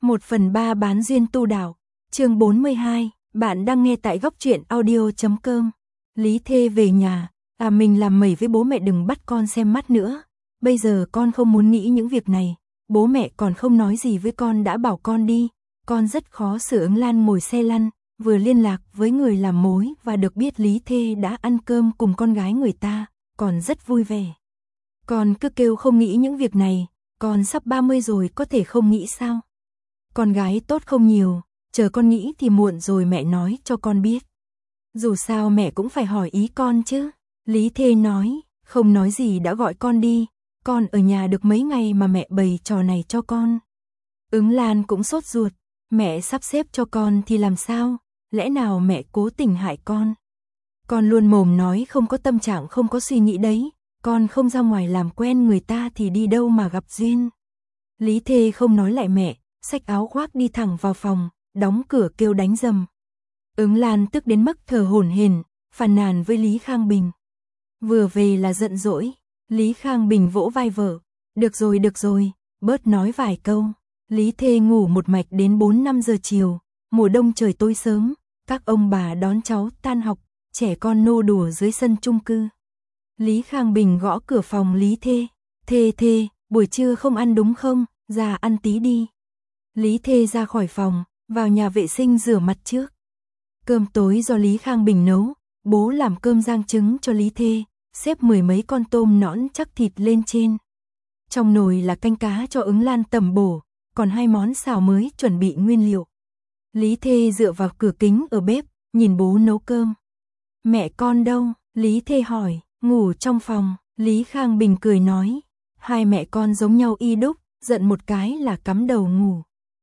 1/3 bán duyên tu đạo, chương 42, bạn đang nghe tại góc truyện audio.com. Lý Thê về nhà, mình làm mẩy với bố mẹ đừng bắt con xem mắt nữa, bây giờ con không muốn nghĩ những việc này, bố mẹ còn không nói gì với con đã bảo con đi, con rất khó xử. Ứng Lan ngồi xe lăn, vừa liên lạc với người làm mối và được biết Lý Thê đã ăn cơm cùng con gái người ta, còn rất vui vẻ. Con cứ kêu không nghĩ những việc này, con sắp 30 rồi có thể không nghĩ sao? Con gái tốt không nhiều, chờ con nghĩ thì muộn rồi mẹ nói cho con biết. Dù sao mẹ cũng phải hỏi ý con chứ. Lý Thê nói, không nói gì đã gọi con đi, con ở nhà được mấy ngày mà mẹ bày trò này cho con. Ứng Lan cũng sốt ruột, mẹ sắp xếp cho con thì làm sao, lẽ nào mẹ cố tình hại con? Con luôn mồm nói không có tâm trạng không có suy nghĩ đấy, con không ra ngoài làm quen người ta thì đi đâu mà gặp duyên. Lý Thê không nói lại mẹ, xách áo khoác đi thẳng vào phòng, đóng cửa kêu đánh rầm. Ứng Lan tức đến mức thở hổn hển, phàn nàn với Lý Khang Bình. Vừa về là giận dỗi, Lý Khang Bình vỗ vai vợ, được rồi, bớt nói vài câu. Lý Thê ngủ một mạch đến 4-5 giờ chiều, mùa đông trời tối sớm, các ông bà đón cháu tan học, trẻ con nô đùa dưới sân chung cư. Lý Khang Bình gõ cửa phòng Lý Thê, Thê, buổi trưa không ăn đúng không, ra ăn tí đi. Lý Thê ra khỏi phòng, vào nhà vệ sinh rửa mặt trước. Cơm tối do Lý Khang Bình nấu, bố làm cơm rang trứng cho Lý Thê, xếp 10 mấy con tôm nõn chắc thịt lên trên. Trong nồi là canh cá cho Ứng Lan tẩm bổ, còn 2 món xào mới chuẩn bị nguyên liệu. Lý Thê dựa vào cửa kính ở bếp, nhìn bố nấu cơm. Mẹ con đâu? Lý Thê hỏi. Ngủ trong phòng, Lý Khang Bình cười nói. Hai mẹ con giống nhau y đúc, giận một cái là cắm đầu ngủ.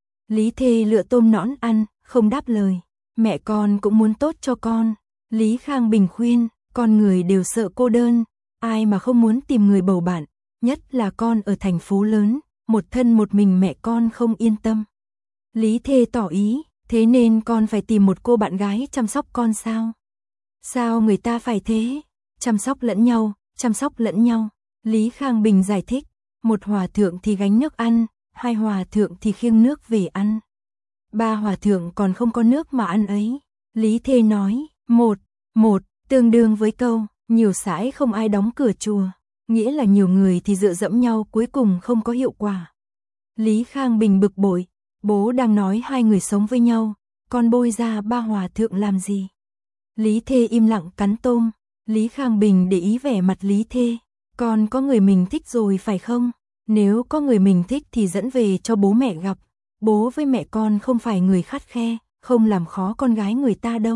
Lý Thê lựa tôm nõn ăn, không đáp lời. Mẹ con cũng muốn tốt cho con. Lý Khang Bình khuyên, con người đều sợ cô đơn, ai mà không muốn tìm người bầu bạn, nhất là con ở thành phố lớn, một thân một mình mẹ con không yên tâm. Lý Thê tỏ ý, thế nên con phải tìm một cô bạn gái chăm sóc con sao? Sao người ta phải thế? Chăm sóc lẫn nhau. Lý Khang Bình giải thích, 1 hòa thượng thì gánh nước ăn, 2 hòa thượng thì khiêng nước về ăn. 3 hòa thượng còn không có nước mà ăn ấy. Lý Thê nói, một tương đương với câu, nhiều sãi không ai đóng cửa chùa, nghĩa là nhiều người thì dựa dẫm nhau cuối cùng không có hiệu quả. Lý Khang Bình bực bội, bố đang nói 2 người sống với nhau, con bôi ra 3 hòa thượng làm gì? Lý Thê im lặng cắn tôm. Lý Khang Bình để ý vẻ mặt Lý Thê, con có người mình thích rồi phải không? Nếu có người mình thích thì dẫn về cho bố mẹ gặp, bố với mẹ con không phải người khắt khe, không làm khó con gái người ta đâu.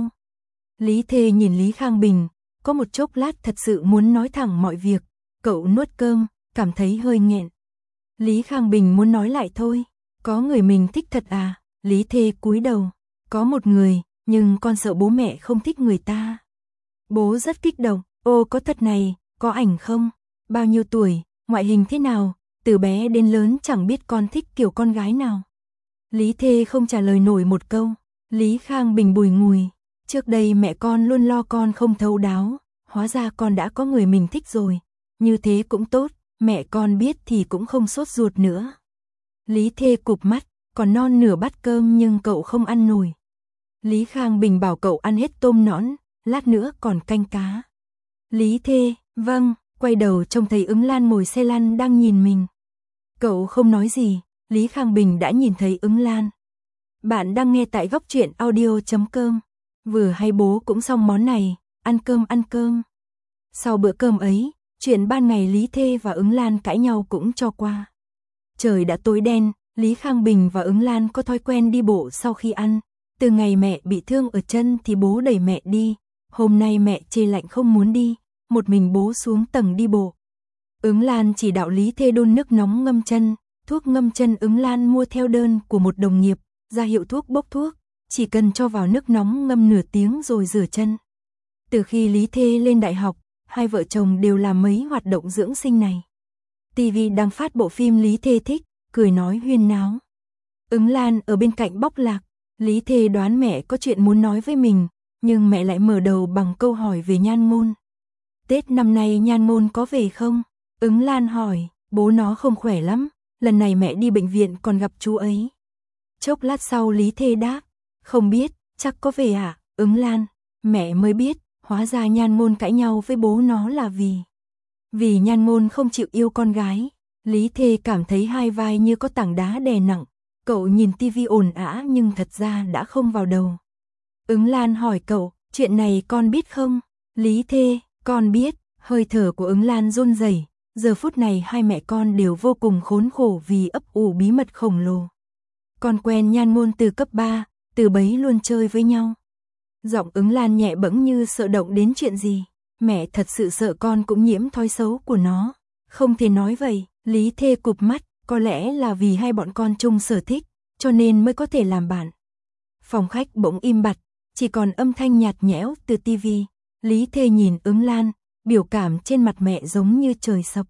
Lý Thê nhìn Lý Khang Bình, có một chốc lát thật sự muốn nói thẳng mọi việc, cậu nuốt cơm, cảm thấy hơi nghẹn. Lý Khang Bình muốn nói lại thôi, có người mình thích thật à? Lý Thê cúi đầu, có một người, nhưng con sợ bố mẹ không thích người ta. Bố rất kích động, ô có thật này, có ảnh không? Bao nhiêu tuổi, ngoại hình thế nào, từ bé đến lớn chẳng biết con thích kiểu con gái nào. Lý Thê không trả lời nổi một câu, Lý Khang Bình bùi ngùi, trước đây mẹ con luôn lo con không thấu đáo, hóa ra con đã có người mình thích rồi, như thế cũng tốt, mẹ con biết thì cũng không sốt ruột nữa. Lý Thê cụp mắt, còn non nửa bát cơm nhưng cậu không ăn nổi. Lý Khang Bình bảo cậu ăn hết tôm nõn, lát nữa còn canh cá. Lý Thê, vâng, quay đầu trông thấy Ứng Lan ngồi xe lăn đang nhìn mình. Cậu không nói gì, Lý Khang Bình đã nhìn thấy Ứng Lan. Bạn đang nghe tại góc truyện audio.com. Vừa hay bố cũng xong món này, ăn cơm. Sau bữa cơm ấy, chuyện ban ngày Lý Thê và Ứng Lan cãi nhau cũng cho qua. Trời đã tối đen, Lý Khang Bình và Ứng Lan có thói quen đi bộ sau khi ăn. Từ ngày mẹ bị thương ở chân thì bố đẩy mẹ đi. Hôm nay mẹ chê lạnh không muốn đi, một mình bố xuống tầng đi bộ. Ứng Lan chỉ đạo Lý Thê đun nước nóng ngâm chân, thuốc ngâm chân Ứng Lan mua theo đơn của một đồng nghiệp, ra hiệu thuốc bốc thuốc, chỉ cần cho vào nước nóng ngâm nửa tiếng rồi rửa chân. Từ khi Lý Thê lên đại học, hai vợ chồng đều làm mấy hoạt động dưỡng sinh này. TV đang phát bộ phim Lý Thê thích, cười nói huyên náo. Ứng Lan ở bên cạnh bóc lạc, Lý Thê đoán mẹ có chuyện muốn nói với mình, nhưng mẹ lại mở đầu bằng câu hỏi về Nhan Ngôn. Tết năm nay Nhan Ngôn có về không? Ứng Lan hỏi, bố nó không khỏe lắm, lần này mẹ đi bệnh viện còn gặp chú ấy. Chốc lát sau Lý Thê đáp, không biết, chắc có về ạ. Ứng Lan, mẹ mới biết, hóa ra Nhan Ngôn cãi nhau với bố nó là vì Nhan Ngôn không chịu yêu con gái. Lý Thê cảm thấy hai vai như có tảng đá đè nặng, cậu nhìn tivi ồn ào nhưng thật ra đã không vào đầu. Ứng Lan hỏi cậu, chuyện này con biết không? Lý Thê, con biết. Hơi thở của Ứng Lan run rẩy. Giờ phút này hai mẹ con đều vô cùng khốn khổ vì ấp ủ bí mật khổng lồ. Con quen Nhan Ngôn từ cấp 3, từ bấy luôn chơi với nhau. Giọng Ứng Lan nhẹ bẫng như sợ động đến chuyện gì. Mẹ thật sự sợ con cũng nhiễm thói xấu của nó. Không thể nói vậy. Lý Thê cụp mắt, có lẽ là vì hai bọn con chung sở thích, cho nên mới có thể làm bạn. Phòng khách bỗng im bặt, chỉ còn âm thanh nhạt nhẽo từ tivi. Lý Thê nhìn Ứng Lan, biểu cảm trên mặt mẹ giống như trời sập.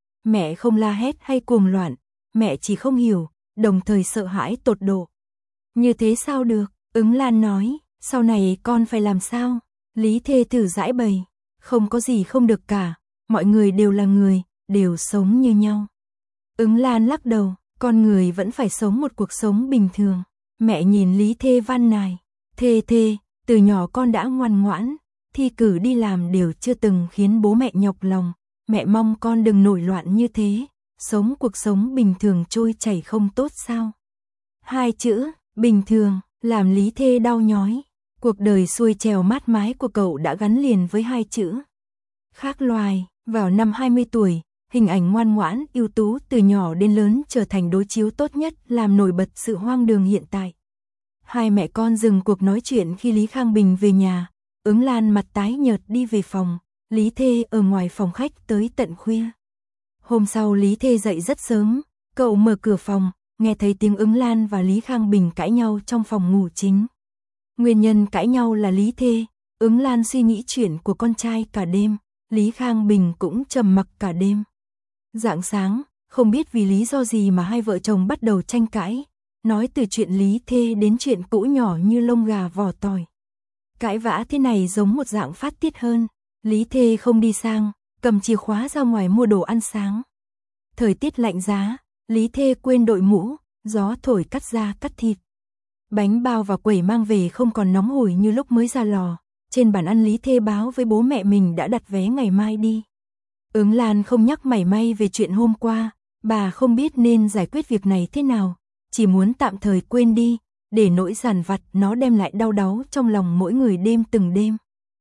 Mẹ không la hét hay cuồng loạn, mẹ chỉ không hiểu, đồng thời sợ hãi tột độ. Như thế sao được? Ứng Lan nói, sau này con phải làm sao? Lý Thê thử giải bày, không có gì không được cả, mọi người đều là người, đều sống như nhau. Ứng Lan lắc đầu, con người vẫn phải sống một cuộc sống bình thường. Mẹ nhìn Lý Thê van nài, Thê, từ nhỏ con đã ngoan ngoãn, thi cử đi làm đều chưa từng khiến bố mẹ nhọc lòng. Mẹ mong con đừng nổi loạn như thế, sống cuộc sống bình thường trôi chảy không tốt sao? Hai chữ, bình thường, làm Lý Thê đau nhói. Cuộc đời xuôi trèo mát mái của cậu đã gắn liền với hai chữ. Khác loài, vào năm 20 tuổi, hình ảnh ngoan ngoãn, ưu tú từ nhỏ đến lớn trở thành đối chiếu tốt nhất làm nổi bật sự hoang đường hiện tại. Hai mẹ con dừng cuộc nói chuyện khi Lý Khang Bình về nhà. Ứng Lan mặt tái nhợt đi về phòng, Lý Thê ở ngoài phòng khách tới tận khuya. Hôm sau Lý Thê dậy rất sớm, cậu mở cửa phòng, nghe thấy tiếng Ứng Lan và Lý Khang Bình cãi nhau trong phòng ngủ chính. Nguyên nhân cãi nhau là Lý Thê, Ứng Lan suy nghĩ chuyện của con trai cả đêm, Lý Khang Bình cũng trầm mặc cả đêm. Rạng sáng, không biết vì lý do gì mà hai vợ chồng bắt đầu tranh cãi, nói từ chuyện Lý Thê đến chuyện cũ nhỏ như lông gà vỏ tỏi. Cãi vã thế này giống một dạng phát tiết hơn. Lý Thê không đi sang, cầm chìa khóa ra ngoài mua đồ ăn sáng. Thời tiết lạnh giá, Lý Thê quên đội mũ, gió thổi cắt da cắt thịt. Bánh bao và quẩy mang về không còn nóng hổi như lúc mới ra lò. Trên bàn ăn Lý Thê báo với bố mẹ mình đã đặt vé ngày mai đi. Ứng Lan không nhắc mảy may về chuyện hôm qua, bà không biết nên giải quyết việc này thế nào, chỉ muốn tạm thời quên đi, để nỗi dằn vặt nó đem lại đau đáu trong lòng mỗi người đêm từng đêm.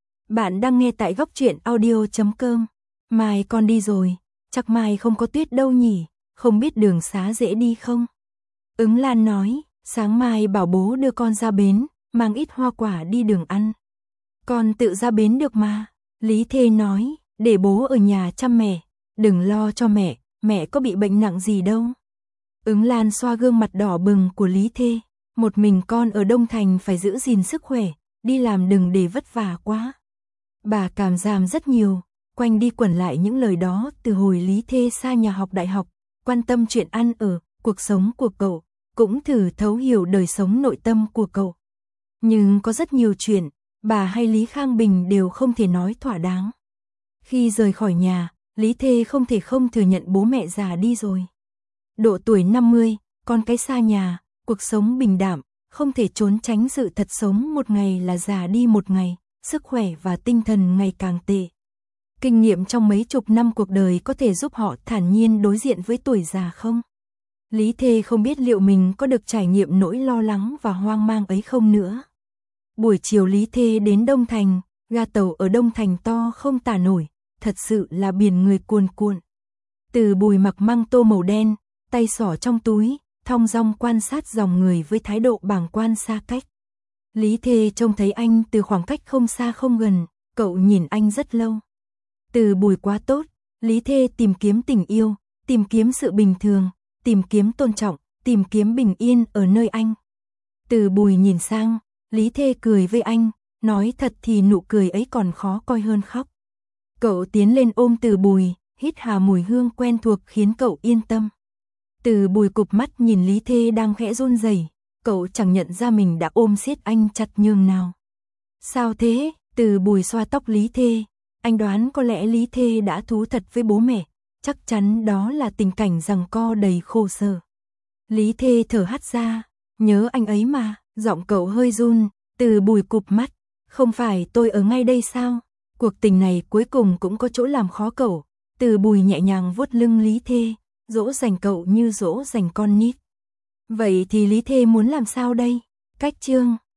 Bạn đang nghe tại goctruyện.audio.com. Mai con đi rồi, chắc mai không có tuyết đâu nhỉ, không biết đường xá dễ đi không? Ứng Lan nói, sáng mai bảo bố đưa con ra bến, mang ít hoa quả đi đường ăn. Con tự ra bến được mà. Lý Thê nói, để bố ở nhà chăm mẹ, đừng lo cho mẹ có bị bệnh nặng gì đâu. Ứng Lan xoa gương mặt đỏ bừng của Lý Thê, một mình con ở Đông Thành phải giữ gìn sức khỏe, đi làm đừng để vất vả quá. Bà cảm giảm rất nhiều, quanh đi quẩn lại những lời đó từ hồi Lý Thê xa nhà học đại học, quan tâm chuyện ăn ở, cuộc sống của cậu, cũng thử thấu hiểu đời sống nội tâm của cậu. Nhưng có rất nhiều chuyện, bà hay Lý Khang Bình đều không thể nói thỏa đáng. Khi rời khỏi nhà, Lý Thê không thể không thừa nhận bố mẹ già đi rồi. Độ tuổi 50, con cái xa nhà, cuộc sống bình đạm, không thể trốn tránh sự thật sống một ngày là già đi một ngày, sức khỏe và tinh thần ngày càng tệ. Kinh nghiệm trong mấy chục năm cuộc đời có thể giúp họ thản nhiên đối diện với tuổi già không? Lý Thê không biết liệu mình có được trải nghiệm nỗi lo lắng và hoang mang ấy không nữa. Buổi chiều Lý Thê đến Đông Thành, ga tàu ở Đông Thành to không tả nổi, thật sự là biển người cuồn cuộn. Từ Bùi mặc măng tô màu đen, tay xỏ trong túi, thong dong quan sát dòng người với thái độ bàng quan xa cách. Lý Thê trông thấy anh từ khoảng cách không xa không gần, cậu nhìn anh rất lâu. Từ Bùi quá tốt, Lý Thê tìm kiếm tình yêu, tìm kiếm sự bình thường, tìm kiếm tôn trọng, tìm kiếm bình yên ở nơi anh. Từ Bùi nhìn sang, Lý Thê cười với anh, nói thật thì nụ cười ấy còn khó coi hơn khóc. Cậu tiến lên ôm Từ Bùi, hít hà mùi hương quen thuộc khiến cậu yên tâm. Từ Bùi cụp mắt nhìn Lý Thê đang khẽ run rẩy, cậu chẳng nhận ra mình đã ôm siết anh chặt nhường nào. Sao thế? Từ Bùi xoa tóc Lý Thê, anh đoán có lẽ Lý Thê đã thú thật với bố mẹ, chắc chắn đó là tình cảnh giằng co đầy khổ sở. Lý Thê thở hắt ra, Nhớ anh ấy mà, giọng cậu hơi run, Từ Bùi cụp mắt, không phải tôi ở ngay đây sao? Cuộc tình này cuối cùng cũng có chỗ làm khó cậu. Từ Bùi nhẹ nhàng vuốt lưng Lý Thê, dỗ dành cậu như dỗ dành con nít. Vậy thì Lý Thê muốn làm sao đây? Cách chương